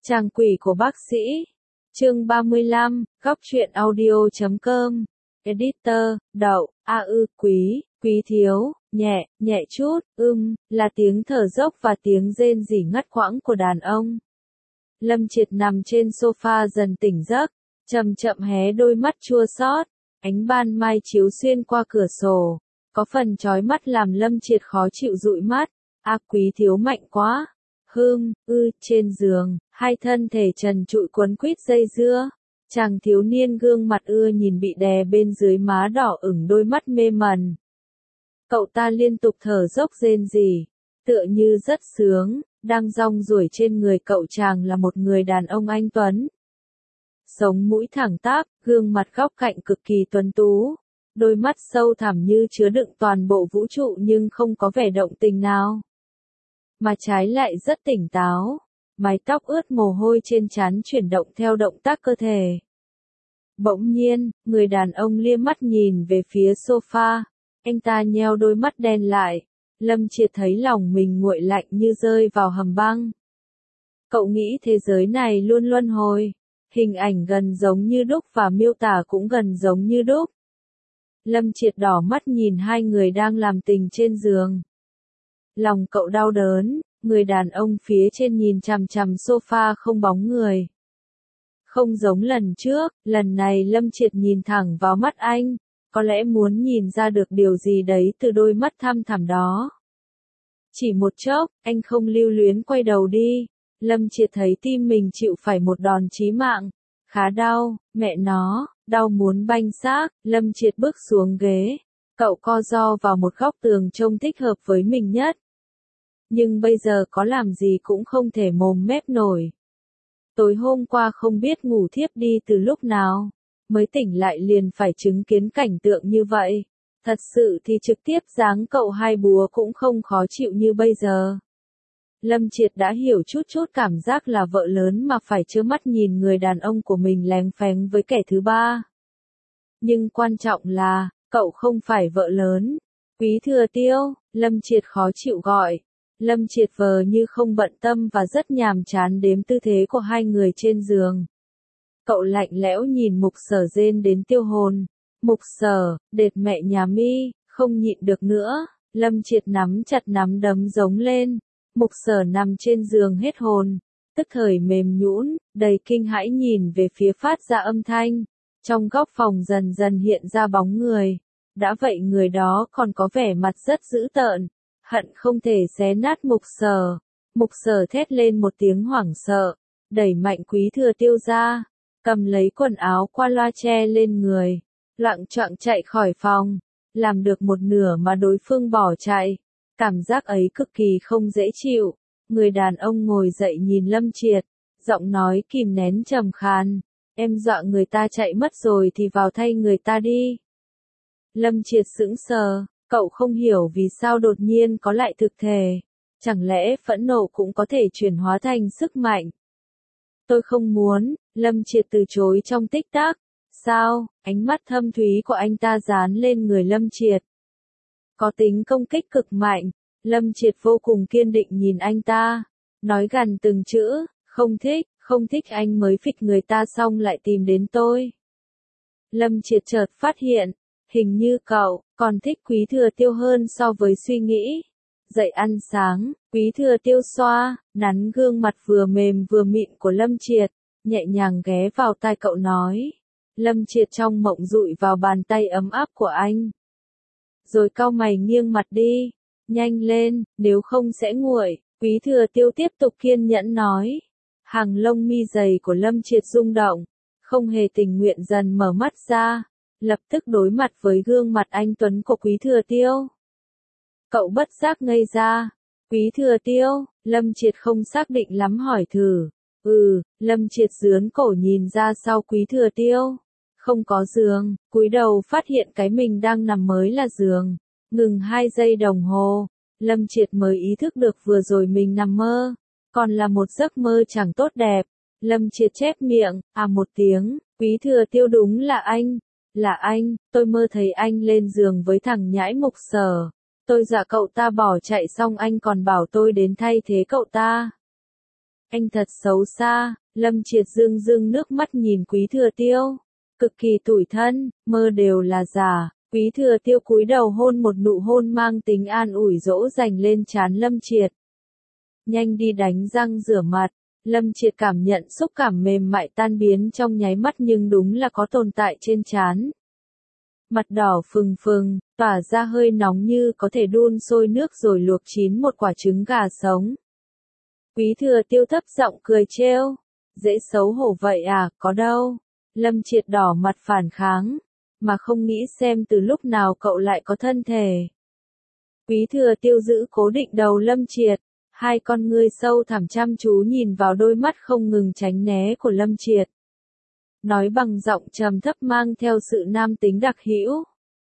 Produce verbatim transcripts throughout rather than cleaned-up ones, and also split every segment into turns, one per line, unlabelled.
Chàng quỷ của bác sĩ. Chương ba mươi lăm, góc truyện audio chấm com. Editor, Đậu, a ư, quý, quý thiếu, nhẹ, nhẹ chút, ưm, là tiếng thở dốc và tiếng rên rỉ ngắt quãng của đàn ông. Lâm Triệt nằm trên sofa dần tỉnh giấc, chậm chậm hé đôi mắt chua xót, ánh ban mai chiếu xuyên qua cửa sổ, có phần chói mắt làm Lâm Triệt khó chịu dụi mắt. A quý thiếu mạnh quá. Hương, ư, trên giường, hai thân thể trần trụi quấn quýt dây dưa. Chàng thiếu niên gương mặt ưa nhìn bị đè bên dưới má đỏ ửng, đôi mắt mê mẩn. Cậu ta liên tục thở dốc rên rỉ, tựa như rất sướng, đang rong ruổi trên người cậu. Chàng là một người đàn ông anh tuấn. Sống mũi thẳng tắp, gương mặt góc cạnh cực kỳ tuấn tú. Đôi mắt sâu thẳm như chứa đựng toàn bộ vũ trụ nhưng không có vẻ động tình nào. Mà trái lại rất tỉnh táo, mái tóc ướt mồ hôi trên trán chuyển động theo động tác cơ thể. Bỗng nhiên, người đàn ông liếc mắt nhìn về phía sofa, anh ta nheo đôi mắt đen lại, Lâm Triệt thấy lòng mình nguội lạnh như rơi vào hầm băng. Cậu nghĩ thế giới này luôn luân hồi, hình ảnh gần giống như đúc và miêu tả cũng gần giống như đúc. Lâm Triệt đỏ mắt nhìn hai người đang làm tình trên giường. Lòng cậu đau đớn, người đàn ông phía trên nhìn chằm chằm sofa không bóng người. Không giống lần trước, lần này Lâm Triệt nhìn thẳng vào mắt anh, có lẽ muốn nhìn ra được điều gì đấy từ đôi mắt thăm thẳm đó. Chỉ một chốc, anh không lưu luyến quay đầu đi. Lâm Triệt thấy tim mình chịu phải một đòn chí mạng. Khá đau, mẹ nó, đau muốn banh xác. Lâm Triệt bước xuống ghế. Cậu co ro vào một góc tường trông thích hợp với mình nhất. Nhưng bây giờ có làm gì cũng không thể mồm mép nổi. Tối hôm qua không biết ngủ thiếp đi từ lúc nào, mới tỉnh lại liền phải chứng kiến cảnh tượng như vậy. Thật sự thì trực tiếp giáng cậu hai búa cũng không khó chịu như bây giờ. Lâm Triệt đã hiểu chút chút cảm giác là vợ lớn mà phải trơ mắt nhìn người đàn ông của mình léng phéng với kẻ thứ ba. Nhưng quan trọng là, cậu không phải vợ lớn. Quý Thừa Tiêu, Lâm Triệt khó chịu gọi. Lâm Triệt vờ như không bận tâm và rất nhàm chán đếm tư thế của hai người trên giường. Cậu lạnh lẽo nhìn Mục Sở rên đến tiêu hồn. Mục Sở, đệt mẹ nhà mi, không nhịn được nữa. Lâm Triệt nắm chặt nắm đấm giống lên. Mục Sở nằm trên giường hết hồn, tức thời mềm nhũn, đầy kinh hãi nhìn về phía phát ra âm thanh. Trong góc phòng dần dần hiện ra bóng người. Đã vậy người đó còn có vẻ mặt rất dữ tợn, hận không thể xé nát Mục Sở. Mục Sở thét lên một tiếng hoảng sợ, đẩy mạnh Quý Thừa Tiêu ra, cầm lấy quần áo qua loa che lên người, loạng choạng chạy khỏi phòng. Làm được một nửa mà đối phương bỏ chạy. Cảm giác ấy cực kỳ không dễ chịu. Người đàn ông ngồi dậy nhìn Lâm Triệt, giọng nói kìm nén trầm khàn. Em dọa người ta chạy mất rồi thì vào thay người ta đi. Lâm Triệt sững sờ, cậu không hiểu vì sao đột nhiên có lại thực thể. Chẳng lẽ phẫn nộ cũng có thể chuyển hóa thành sức mạnh? Tôi không muốn, Lâm Triệt từ chối trong tích tắc. Sao? Ánh mắt thâm thúy của anh ta dán lên người Lâm Triệt. Có tính công kích cực mạnh. Lâm Triệt vô cùng kiên định nhìn anh ta, nói gần từng chữ, không thích, không thích anh mới phịch người ta xong lại tìm đến tôi. Lâm Triệt chợt phát hiện, hình như cậu còn thích Quý Thừa Tiêu hơn so với suy nghĩ. Dậy ăn sáng, Quý Thừa Tiêu xoa, nắn gương mặt vừa mềm vừa mịn của Lâm Triệt, nhẹ nhàng ghé vào tai cậu nói. Lâm Triệt trong mộng dụi vào bàn tay ấm áp của anh. Rồi cau mày nghiêng mặt đi, nhanh lên, nếu không sẽ nguội. Quý Thừa Tiêu tiếp tục kiên nhẫn nói. Hàng lông mi dày của Lâm Triệt rung động, không hề tình nguyện dần mở mắt ra, lập tức đối mặt với gương mặt anh tuấn của Quý Thừa Tiêu. Cậu bất giác ngây ra. Quý Thừa Tiêu, Lâm Triệt không xác định lắm hỏi thử. Ừ, Lâm Triệt dướn cổ nhìn ra sau Quý Thừa Tiêu. Không có giường, cúi đầu phát hiện cái mình đang nằm mới là giường. Ngừng hai giây đồng hồ, Lâm Triệt mới ý thức được vừa rồi mình nằm mơ, còn là một giấc mơ chẳng tốt đẹp. Lâm Triệt chép miệng, à một tiếng, Quý Thừa Tiêu đúng là anh, là anh, tôi mơ thấy anh lên giường với thằng nhãi Mục Sở. Tôi dọa cậu ta bỏ chạy xong anh còn bảo tôi đến thay thế cậu ta. Anh thật xấu xa, Lâm Triệt dương dương nước mắt nhìn Quý Thừa Tiêu. Cực kỳ tủi thân, mơ đều là giả. Quý Thừa Tiêu cúi đầu hôn một nụ hôn mang tính an ủi dỗ dành lên trán Lâm Triệt. Nhanh đi đánh răng rửa mặt. Lâm Triệt cảm nhận xúc cảm mềm mại tan biến trong nháy mắt nhưng đúng là có tồn tại trên trán. Mặt đỏ phừng phừng, tỏa ra hơi nóng như có thể đun sôi nước rồi luộc chín một quả trứng gà sống. Quý Thừa Tiêu thấp giọng cười trêu. Dễ xấu hổ vậy à, có đâu. Lâm Triệt đỏ mặt phản kháng. Mà không nghĩ xem từ lúc nào cậu lại có thân thể. Quý Thừa Tiêu giữ cố định đầu Lâm Triệt. Hai con ngươi sâu thẳm chăm chú nhìn vào đôi mắt không ngừng tránh né của Lâm Triệt. Nói bằng giọng trầm thấp mang theo sự nam tính đặc hữu.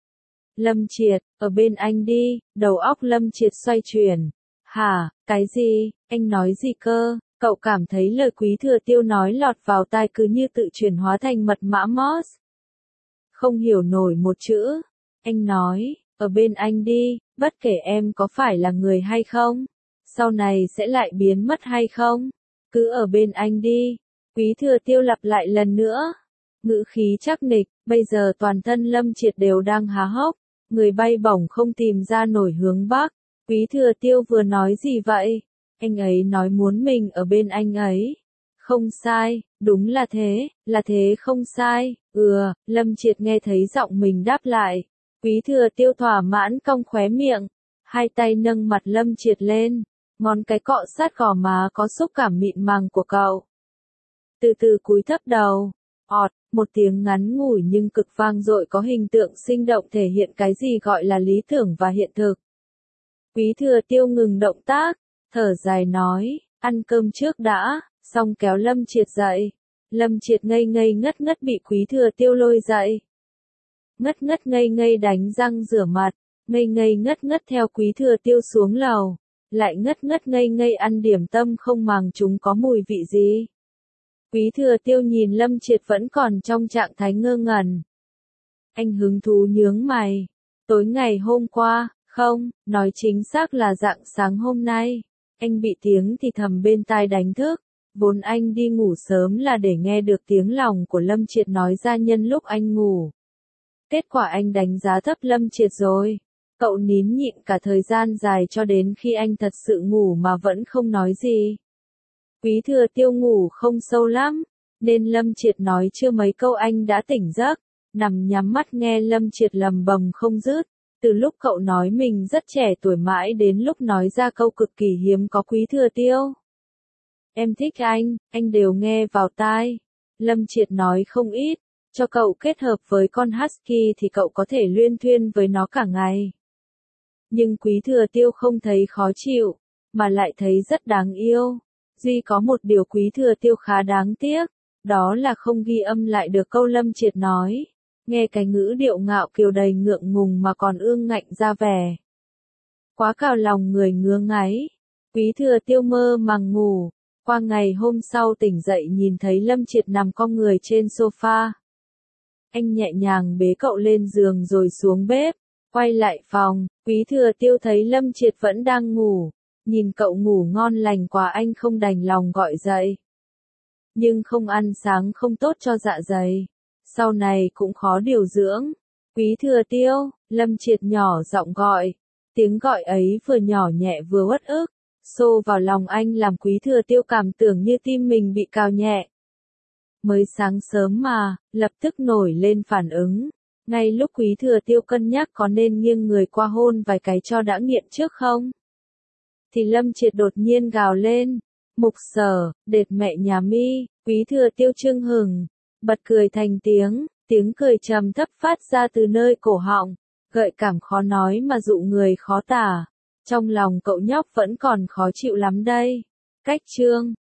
Lâm Triệt, ở bên anh đi, đầu óc Lâm Triệt xoay chuyển. Hả, cái gì, anh nói gì cơ, cậu cảm thấy lời Quý Thừa Tiêu nói lọt vào tai cứ như tự chuyển hóa thành mật mã Morse. Không hiểu nổi một chữ, anh nói, ở bên anh đi, bất kể em có phải là người hay không, sau này sẽ lại biến mất hay không, cứ ở bên anh đi. Quý Thừa Tiêu lặp lại lần nữa, ngữ khí chắc nịch, bây giờ toàn thân Lâm Triệt đều đang há hốc, người bay bổng không tìm ra nổi hướng bắc. Quý Thừa Tiêu vừa nói gì vậy? Anh ấy nói muốn mình ở bên anh ấy. Không sai, đúng là thế, là thế không sai, ừ, Lâm Triệt nghe thấy giọng mình đáp lại. Quý Thừa Tiêu thỏa mãn cong khóe miệng, hai tay nâng mặt Lâm Triệt lên, ngón cái cọ sát gò má có xúc cảm mịn màng của cậu. Từ từ cúi thấp đầu, ọt, một tiếng ngắn ngủi nhưng cực vang dội có hình tượng sinh động thể hiện cái gì gọi là lý tưởng và hiện thực. Quý Thừa Tiêu ngừng động tác, thở dài nói, ăn cơm trước đã, xong kéo Lâm Triệt dậy. Lâm Triệt ngây ngây ngất ngất bị Quý Thừa Tiêu lôi dậy. Ngất ngất ngây ngây đánh răng rửa mặt, ngây ngây ngất ngất theo Quý Thừa Tiêu xuống lầu, lại ngất ngất ngây ngây ăn điểm tâm không màng chúng có mùi vị gì. Quý Thừa Tiêu nhìn Lâm Triệt vẫn còn trong trạng thái ngơ ngẩn. Anh hứng thú nhướng mày. Tối ngày hôm qua, không, nói chính xác là rạng sáng hôm nay, anh bị tiếng thì thầm bên tai đánh thức. Vốn anh đi ngủ sớm là để nghe được tiếng lòng của Lâm Triệt nói ra nhân lúc anh ngủ. Kết quả anh đánh giá thấp Lâm Triệt rồi. Cậu nín nhịn cả thời gian dài cho đến khi anh thật sự ngủ mà vẫn không nói gì. Quý Thừa Tiêu ngủ không sâu lắm, nên Lâm Triệt nói chưa mấy câu anh đã tỉnh giấc, nằm nhắm mắt nghe Lâm Triệt lầm bầm không dứt. Từ lúc cậu nói mình rất trẻ tuổi mãi đến lúc nói ra câu cực kỳ hiếm có Quý Thừa Tiêu. Em thích anh, anh đều nghe vào tai. Lâm Triệt nói không ít, cho cậu kết hợp với con Husky thì cậu có thể luyên thuyên với nó cả ngày. Nhưng Quý Thừa Tiêu không thấy khó chịu, mà lại thấy rất đáng yêu. Duy có một điều Quý Thừa Tiêu khá đáng tiếc, đó là không ghi âm lại được câu Lâm Triệt nói. Nghe cái ngữ điệu ngạo kiều đầy ngượng ngùng mà còn ương ngạnh ra vẻ. Quá cào lòng người ngứa ngáy. Quý Thừa Tiêu mơ màng ngủ. Qua ngày hôm sau tỉnh dậy nhìn thấy Lâm Triệt nằm cong người trên sofa. Anh nhẹ nhàng bế cậu lên giường rồi xuống bếp. Quay lại phòng, Quý Thừa Tiêu thấy Lâm Triệt vẫn đang ngủ. Nhìn cậu ngủ ngon lành quá anh không đành lòng gọi dậy. Nhưng không ăn sáng không tốt cho dạ dày. Sau này cũng khó điều dưỡng. Quý Thừa Tiêu, Lâm Triệt nhỏ giọng gọi. Tiếng gọi ấy vừa nhỏ nhẹ vừa uất ức. Xô vào lòng anh làm Quý Thừa Tiêu cảm tưởng như tim mình bị cào nhẹ. Mới sáng sớm mà, lập tức nổi lên phản ứng. Ngay lúc Quý Thừa Tiêu cân nhắc có nên nghiêng người qua hôn vài cái cho đã nghiện trước không? Thì Lâm Triệt đột nhiên gào lên. Mục Sở, đệt mẹ nhà mi. Quý Thừa Tiêu chưng hừng, bật cười thành tiếng, tiếng cười trầm thấp phát ra từ nơi cổ họng, gợi cảm khó nói mà dụ người khó tả. Trong lòng cậu nhóc vẫn còn khó chịu lắm đây. Cách chương